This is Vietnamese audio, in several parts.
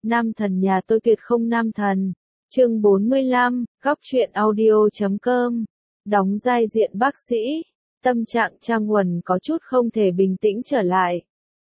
Nam thần nhà tôi tuyệt không nam thần. Chương 45, góc truyện audio.com. Đóng vai diện bác sĩ. Tâm trạng Trang Huẩn có chút không thể bình tĩnh trở lại.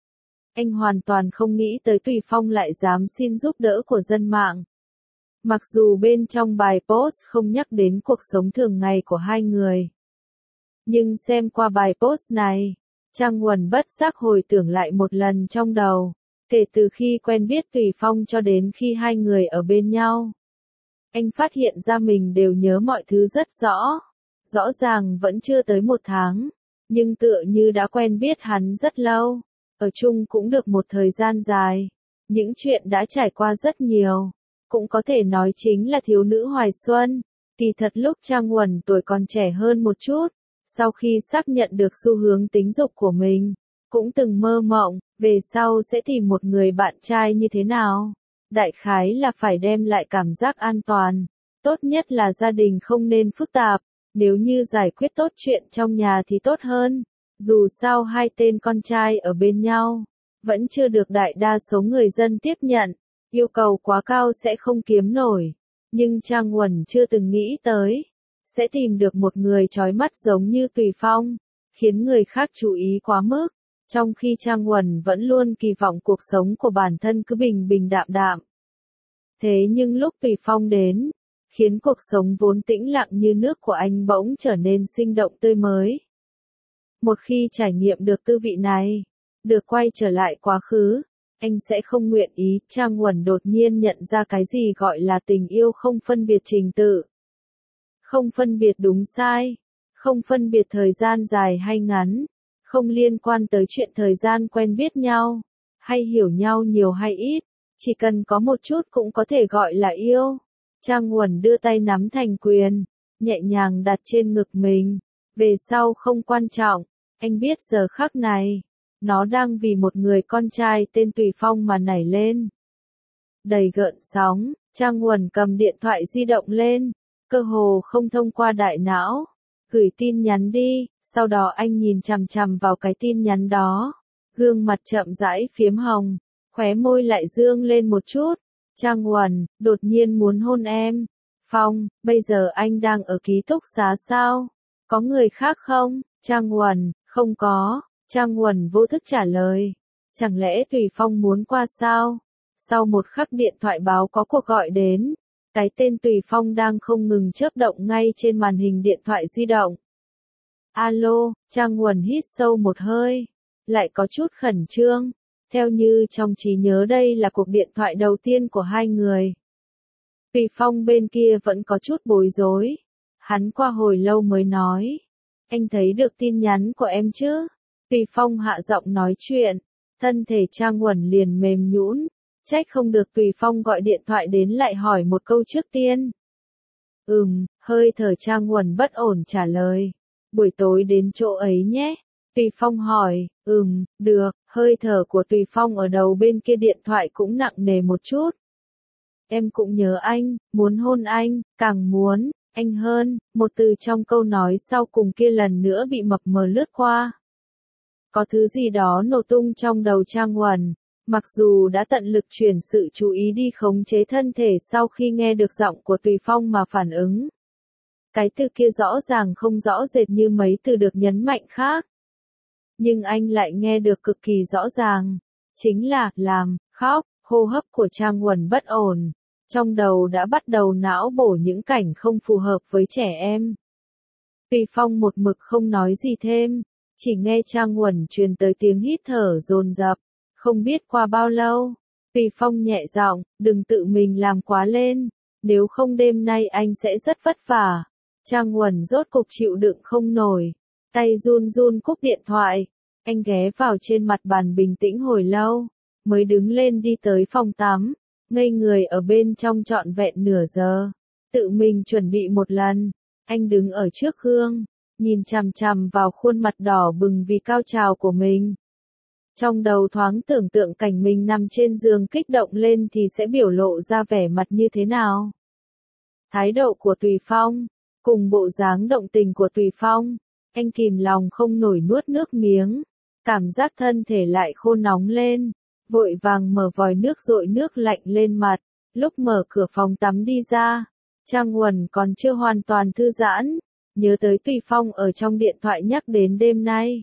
Anh hoàn toàn không nghĩ tới Tùy Phong lại dám xin giúp đỡ của dân mạng. Mặc dù bên trong bài post không nhắc đến cuộc sống thường ngày của hai người. Nhưng xem qua bài post này, Trang Huẩn bất giác hồi tưởng lại một lần trong đầu. Kể từ khi quen biết Tùy Phong cho đến khi hai người ở bên nhau. Anh phát hiện ra mình đều nhớ mọi thứ rất rõ. Rõ ràng vẫn chưa tới 1 tháng. Nhưng tựa như đã quen biết hắn rất lâu. Ở chung cũng được một thời gian dài. Những chuyện đã trải qua rất nhiều. Cũng có thể nói chính là thiếu nữ hoài xuân. Kỳ thật lúc Trang Huẩn tuổi còn trẻ hơn một chút. Sau khi xác nhận được xu hướng tính dục của mình. Cũng từng mơ mộng, về sau sẽ tìm một người bạn trai như thế nào. Đại khái là phải đem lại cảm giác an toàn. Tốt nhất là gia đình không nên phức tạp. Nếu như giải quyết tốt chuyện trong nhà thì tốt hơn. Dù sao hai tên con trai ở bên nhau. Vẫn chưa được đại đa số người dân tiếp nhận. Yêu cầu quá cao sẽ không kiếm nổi. Nhưng Trang Huẩn chưa từng nghĩ tới. Sẽ tìm được một người chói mắt giống như Tùy Phong. Khiến người khác chú ý quá mức. Trong khi Trang Huẩn vẫn luôn kỳ vọng cuộc sống của bản thân cứ bình bình đạm đạm. Thế nhưng lúc Tùy Phong đến, khiến cuộc sống vốn tĩnh lặng như nước của anh bỗng trở nên sinh động tươi mới. Một khi trải nghiệm được tư vị này, được quay trở lại quá khứ, anh sẽ không nguyện ý. Trang Huẩn đột nhiên nhận ra cái gì gọi là tình yêu không phân biệt trình tự. Không phân biệt đúng sai, không phân biệt thời gian dài hay ngắn. Không liên quan tới chuyện thời gian quen biết nhau, hay hiểu nhau nhiều hay ít, chỉ cần có một chút cũng có thể gọi là yêu. Trang Huẩn đưa tay nắm thành quyền, nhẹ nhàng đặt trên ngực mình. Về sau không quan trọng, anh biết giờ khắc này, nó đang vì một người con trai tên Tùy Phong mà nảy lên. Đầy gợn sóng, Trang Huẩn cầm điện thoại di động lên, cơ hồ không thông qua đại não. Gửi tin nhắn đi. Sau đó anh nhìn chằm chằm vào cái tin nhắn đó. Gương mặt chậm rãi phiếm hồng. Khóe môi lại dương lên một chút. Trang Huẩn, đột nhiên muốn hôn em. Phong, bây giờ anh đang ở ký túc xá sao? Có người khác không? Trang Huẩn, không có. Trang Huẩn vô thức trả lời. Chẳng lẽ Tùy Phong muốn qua sao? Sau một khắc điện thoại báo có cuộc gọi đến. Cái tên Tùy Phong đang không ngừng chớp động ngay trên màn hình điện thoại di động. Alo, Trang Huẩn hít sâu một hơi, lại có chút khẩn trương, theo như trong trí nhớ đây là cuộc điện thoại đầu tiên của hai người. Tùy Phong bên kia vẫn có chút bối rối, hắn qua hồi lâu mới nói, anh thấy được tin nhắn của em chứ? Tùy Phong hạ giọng nói chuyện, thân thể Trang Huẩn liền mềm nhũn, trách không được Tùy Phong gọi điện thoại đến lại hỏi một câu trước tiên. Hơi thở Trang Huẩn bất ổn trả lời. Buổi tối đến chỗ ấy nhé. Tùy Phong hỏi, được. Hơi thở của Tùy Phong ở đầu bên kia điện thoại cũng nặng nề một chút. Em cũng nhớ anh, muốn hôn anh, càng muốn, anh hơn. Một từ trong câu nói sau cùng kia lần nữa bị mập mờ lướt qua. Có thứ gì đó nổ tung trong đầu Trang Huẩn. Mặc dù đã tận lực chuyển sự chú ý đi khống chế thân thể sau khi nghe được giọng của Tùy Phong mà phản ứng. Cái từ kia rõ ràng không rõ rệt như mấy từ được nhấn mạnh khác. Nhưng anh lại nghe được cực kỳ rõ ràng. Chính là, làm, khóc, hô hấp của Trang Huẩn bất ổn. Trong đầu đã bắt đầu não bổ những cảnh không phù hợp với trẻ em. Tùy Phong một mực không nói gì thêm. Chỉ nghe Trang Huẩn truyền tới tiếng hít thở dồn dập. Không biết qua bao lâu. Tùy Phong nhẹ giọng, đừng tự mình làm quá lên. Nếu không đêm nay anh sẽ rất vất vả. Trang Huẩn rốt cục chịu đựng không nổi. Tay run run cúp điện thoại. Anh ghé vào trên mặt bàn bình tĩnh hồi lâu. Mới đứng lên đi tới phòng tắm. Ngây người ở bên trong trọn vẹn nửa giờ. Tự mình chuẩn bị một lần. Anh đứng ở trước gương. Nhìn chằm chằm vào khuôn mặt đỏ bừng vì cao trào của mình. Trong đầu thoáng tưởng tượng cảnh mình nằm trên giường kích động lên thì sẽ biểu lộ ra vẻ mặt như thế nào. Thái độ của Tùy Phong. Cùng bộ dáng động tình của Tùy Phong, anh kìm lòng không nổi nuốt nước miếng, cảm giác thân thể lại khô nóng lên, vội vàng mở vòi nước dội nước lạnh lên mặt, lúc mở cửa phòng tắm đi ra, Trang Uẩn còn chưa hoàn toàn thư giãn, nhớ tới Tùy Phong ở trong điện thoại nhắc đến đêm nay.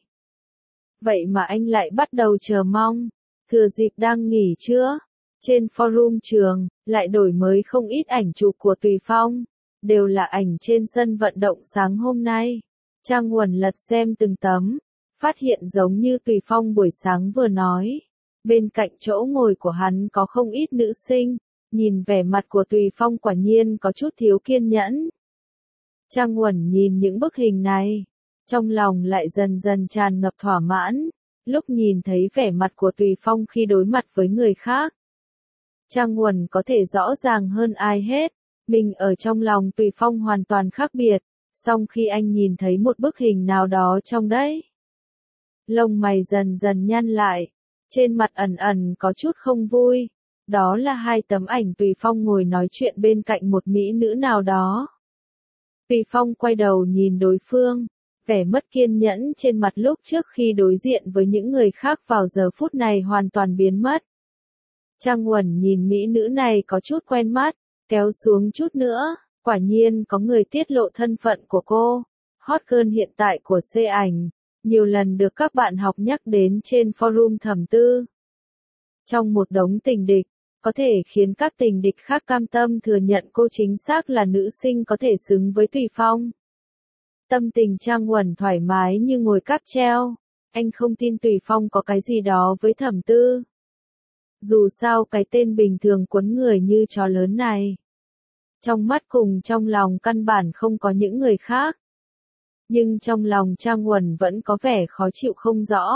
Vậy mà anh lại bắt đầu chờ mong, thừa dịp đang nghỉ trưa, trên forum trường, lại đổi mới không ít ảnh chụp của Tùy Phong, đều là ảnh trên sân vận động sáng hôm nay. Trang Uẩn lật xem từng tấm, phát hiện giống như Tùy Phong buổi sáng vừa nói. Bên cạnh chỗ ngồi của hắn có không ít nữ sinh, nhìn vẻ mặt của Tùy Phong quả nhiên có chút thiếu kiên nhẫn. Trang Uẩn nhìn những bức hình này, trong lòng lại dần dần tràn ngập thỏa mãn, lúc nhìn thấy vẻ mặt của Tùy Phong khi đối mặt với người khác. Trang Uẩn có thể rõ ràng hơn ai hết, mình ở trong lòng Tùy Phong hoàn toàn khác biệt, song khi anh nhìn thấy một bức hình nào đó trong đấy, lông mày dần dần nhăn lại, trên mặt ẩn ẩn có chút không vui, đó là hai tấm ảnh Tùy Phong ngồi nói chuyện bên cạnh một mỹ nữ nào đó. Tùy Phong quay đầu nhìn đối phương, vẻ mất kiên nhẫn trên mặt lúc trước khi đối diện với những người khác vào giờ phút này hoàn toàn biến mất. Trang Uẩn nhìn mỹ nữ này có chút quen mắt, kéo xuống chút nữa, quả nhiên có người tiết lộ thân phận của cô, hot girl hiện tại của C ảnh, nhiều lần được các bạn học nhắc đến trên forum thầm tư. Trong một đống tình địch, có thể khiến các tình địch khác cam tâm thừa nhận cô chính xác là nữ sinh có thể xứng với Tùy Phong. Tâm tình Trang Uẩn thoải mái như ngồi cáp treo, anh không tin Tùy Phong có cái gì đó với thẩm tư. Dù sao cái tên bình thường cuốn người như chó lớn này, trong mắt cùng trong lòng căn bản không có những người khác. Nhưng trong lòng Trang Uẩn vẫn có vẻ khó chịu không rõ.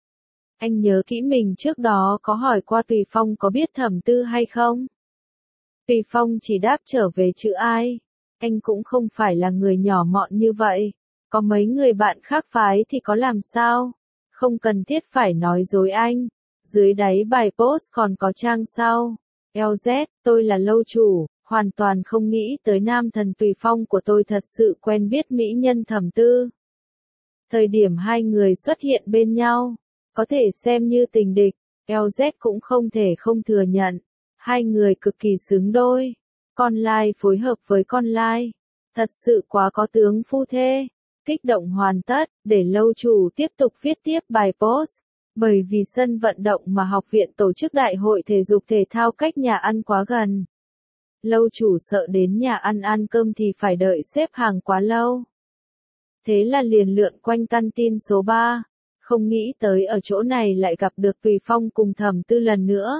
Anh nhớ kỹ mình trước đó có hỏi qua Tùy Phong có biết thẩm tư hay không? Tùy Phong chỉ đáp trở về chữ ai. Anh cũng không phải là người nhỏ mọn như vậy. Có mấy người bạn khác phái thì có làm sao? Không cần thiết phải nói dối anh. Dưới đáy bài post còn có trang sau. LZ, tôi là lâu chủ, hoàn toàn không nghĩ tới nam thần Tùy Phong của tôi thật sự quen biết mỹ nhân thẩm tư. Thời điểm hai người xuất hiện bên nhau, có thể xem như tình địch, LZ cũng không thể không thừa nhận. Hai người cực kỳ xứng đôi. Con lai phối hợp với con lai. Thật sự quá có tướng phu thê. Kích động hoàn tất, để lâu chủ tiếp tục viết tiếp bài post. Bởi vì sân vận động mà học viện tổ chức đại hội thể dục thể thao cách nhà ăn quá gần. Lâu chủ sợ đến nhà ăn ăn cơm thì phải đợi xếp hàng quá lâu. Thế là liền lượn quanh căn tin số 3. Không nghĩ tới ở chỗ này lại gặp được Tùy Phong cùng thẩm tư lần nữa.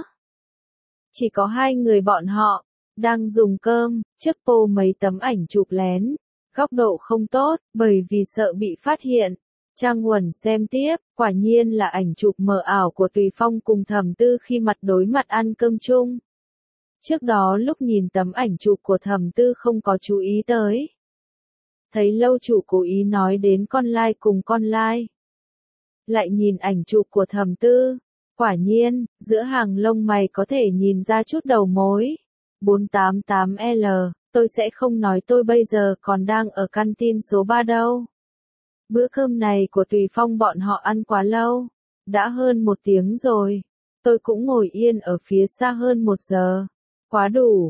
Chỉ có hai người bọn họ, đang dùng cơm, trước pô mấy tấm ảnh chụp lén. Góc độ không tốt, bởi vì sợ bị phát hiện. Trang Uẩn xem tiếp, quả nhiên là ảnh chụp mờ ảo của Tùy Phong cùng thẩm tư khi mặt đối mặt ăn cơm chung. Trước đó lúc nhìn tấm ảnh chụp của thẩm tư không có chú ý tới. Thấy lâu chủ cố ý nói đến con lai cùng con lai. Lại nhìn ảnh chụp của thẩm tư. Quả nhiên, giữa hàng lông mày có thể nhìn ra chút đầu mối. 488L, tôi sẽ không nói tôi bây giờ còn đang ở căn tin số 3 đâu. Bữa cơm này của Tùy Phong bọn họ ăn quá lâu. Đã hơn 1 tiếng rồi. Tôi cũng ngồi yên ở phía xa hơn 1 giờ. Quá đủ,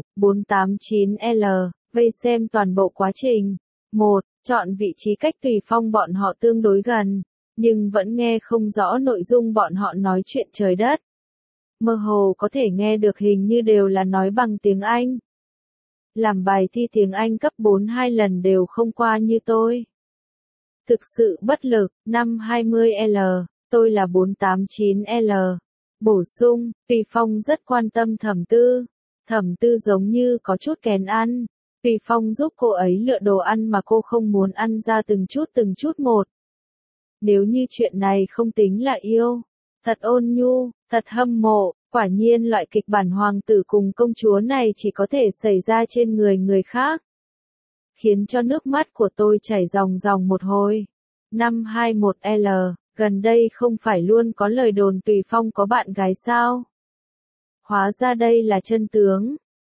489L, vây xem toàn bộ quá trình. 1. Chọn vị trí cách Tùy Phong bọn họ tương đối gần, nhưng vẫn nghe không rõ nội dung bọn họ nói chuyện trời đất. Mơ hồ có thể nghe được hình như đều là nói bằng tiếng Anh. Làm bài thi tiếng Anh cấp 4 2 lần đều không qua như tôi. Thực sự bất lực, 520L, tôi là 489L. Bổ sung, Tùy Phong rất quan tâm thẩm tư. Thẩm tư giống như có chút kén ăn. Tùy Phong giúp cô ấy lựa đồ ăn mà cô không muốn ăn ra từng chút một. Nếu như chuyện này không tính là yêu. Thật ôn nhu, thật hâm mộ, quả nhiên loại kịch bản hoàng tử cùng công chúa này chỉ có thể xảy ra trên người khác. Khiến cho nước mắt của tôi chảy ròng ròng một hồi. 521L, gần đây không phải luôn có lời đồn Tùy Phong có bạn gái sao? Hóa ra đây là chân tướng.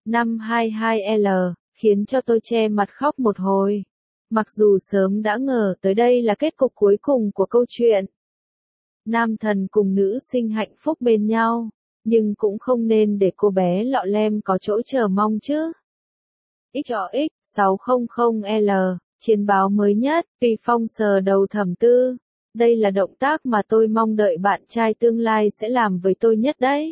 522L, khiến cho tôi che mặt khóc một hồi. Mặc dù sớm đã ngờ tới đây là kết cục cuối cùng của câu chuyện. Nam thần cùng nữ sinh hạnh phúc bên nhau, nhưng cũng không nên để cô bé lọ lem có chỗ chờ mong chứ. XOX 600L, chiến báo mới nhất, Tùy Phong sờ đầu Thẩm Tư. Đây là động tác mà tôi mong đợi bạn trai tương lai sẽ làm với tôi nhất đấy.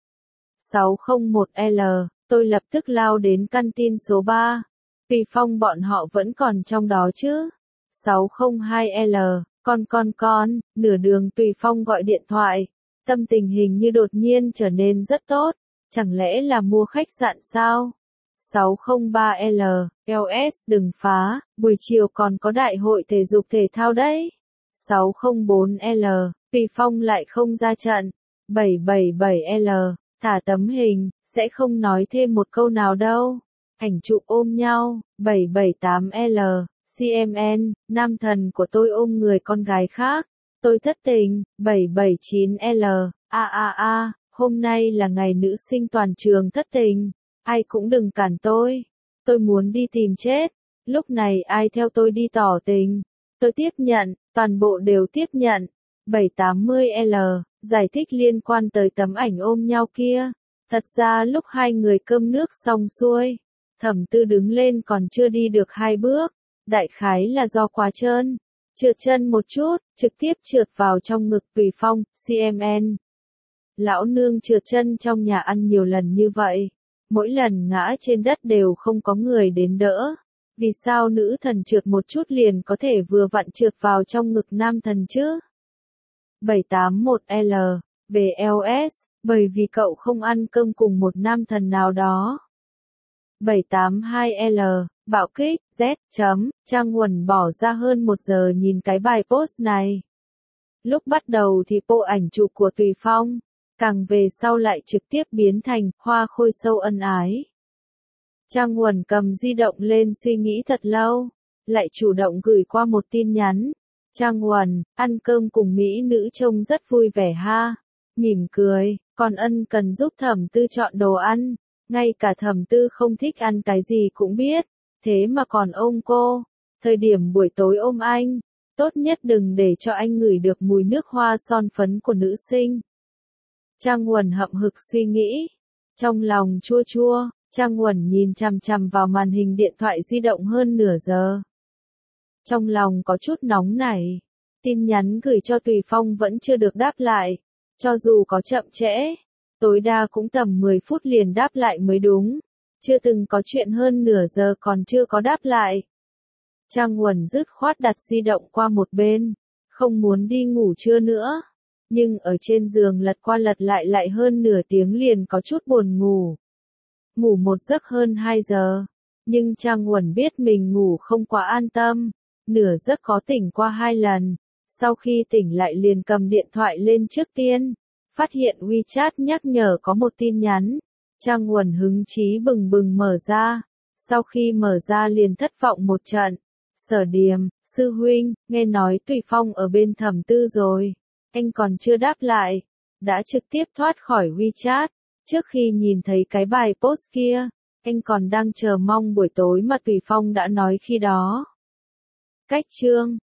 601L, tôi lập tức lao đến căn tin số 3. Tùy Phong bọn họ vẫn còn trong đó chứ. 602L, con, nửa đường Tùy Phong gọi điện thoại. Tâm tình hình như đột nhiên trở nên rất tốt. Chẳng lẽ là mua khách sạn sao? 603L, LS đừng phá, buổi chiều còn có đại hội thể dục thể thao đấy. 604L, Tùy Phong lại không ra trận. 777L, thả tấm hình, sẽ không nói thêm một câu nào đâu. Ảnh chụp ôm nhau. 778L, CMN, nam thần của tôi ôm người con gái khác. Tôi thất tình. 779L, hôm nay là ngày nữ sinh toàn trường thất tình. Ai cũng đừng cản tôi. Tôi muốn đi tìm chết. Lúc này ai theo tôi đi tỏ tình. Tôi tiếp nhận, toàn bộ đều tiếp nhận. 780L, giải thích liên quan tới tấm ảnh ôm nhau kia. Thật ra lúc hai người cơm nước xong xuôi, Thẩm Tư đứng lên còn chưa đi được 2 bước. Đại khái là do quá trơn. Trượt chân một chút, trực tiếp trượt vào trong ngực Tùy Phong, CMN. Lão nương trượt chân trong nhà ăn nhiều lần như vậy. Mỗi lần ngã trên đất đều không có người đến đỡ. Vì sao nữ thần trượt một chút liền có thể vừa vặn trượt vào trong ngực nam thần chứ? 781L, về LS, bởi vì cậu không ăn cơm cùng một nam thần nào đó. 782L, bạo kích, Z, Trang Nguồn bỏ ra hơn 1 giờ nhìn cái bài post này. Lúc bắt đầu thì bộ ảnh chụp của Tùy Phong, càng về sau lại trực tiếp biến thành hoa khôi sâu ân ái. Trang Nguồn cầm di động lên suy nghĩ thật lâu, lại chủ động gửi qua một tin nhắn. Trang Nguồn, ăn cơm cùng mỹ nữ trông rất vui vẻ ha. Mỉm cười, còn ân cần giúp Thẩm Tư chọn đồ ăn. Ngay cả Thẩm Tư không thích ăn cái gì cũng biết, thế mà còn ôm cô. Thời điểm buổi tối ôm anh, tốt nhất đừng để cho anh ngửi được mùi nước hoa son phấn của nữ sinh. Trang Nguồn hậm hực suy nghĩ, trong lòng chua chua. Trang Nguồn nhìn chằm chằm vào màn hình điện thoại di động hơn nửa giờ. Trong lòng có chút nóng nảy. Tin nhắn gửi cho Tùy Phong vẫn chưa được đáp lại. Cho dù có chậm trễ, tối đa cũng tầm 10 phút liền đáp lại mới đúng. Chưa từng có chuyện hơn nửa giờ còn chưa có đáp lại. Trang Nguồn dứt khoát đặt di động qua một bên. Không muốn đi ngủ trưa nữa. Nhưng ở trên giường lật qua lật lại hơn nửa tiếng liền có chút buồn ngủ. Ngủ một giấc hơn 2 giờ. Nhưng Trang Nguồn biết mình ngủ không quá an tâm. Nửa giấc có tỉnh qua 2 lần. Sau khi tỉnh lại liền cầm điện thoại lên trước tiên. Phát hiện WeChat nhắc nhở có một tin nhắn. Trang Nguồn hứng chí bừng bừng mở ra. Sau khi mở ra liền thất vọng một trận. Sở Điềm, sư huynh, nghe nói Tùy Phong ở bên Thẩm Tư rồi. Anh còn chưa đáp lại. Đã trực tiếp thoát khỏi WeChat. Trước khi nhìn thấy cái bài post kia, anh còn đang chờ mong buổi tối mà Tùy Phong đã nói khi đó. Cách chương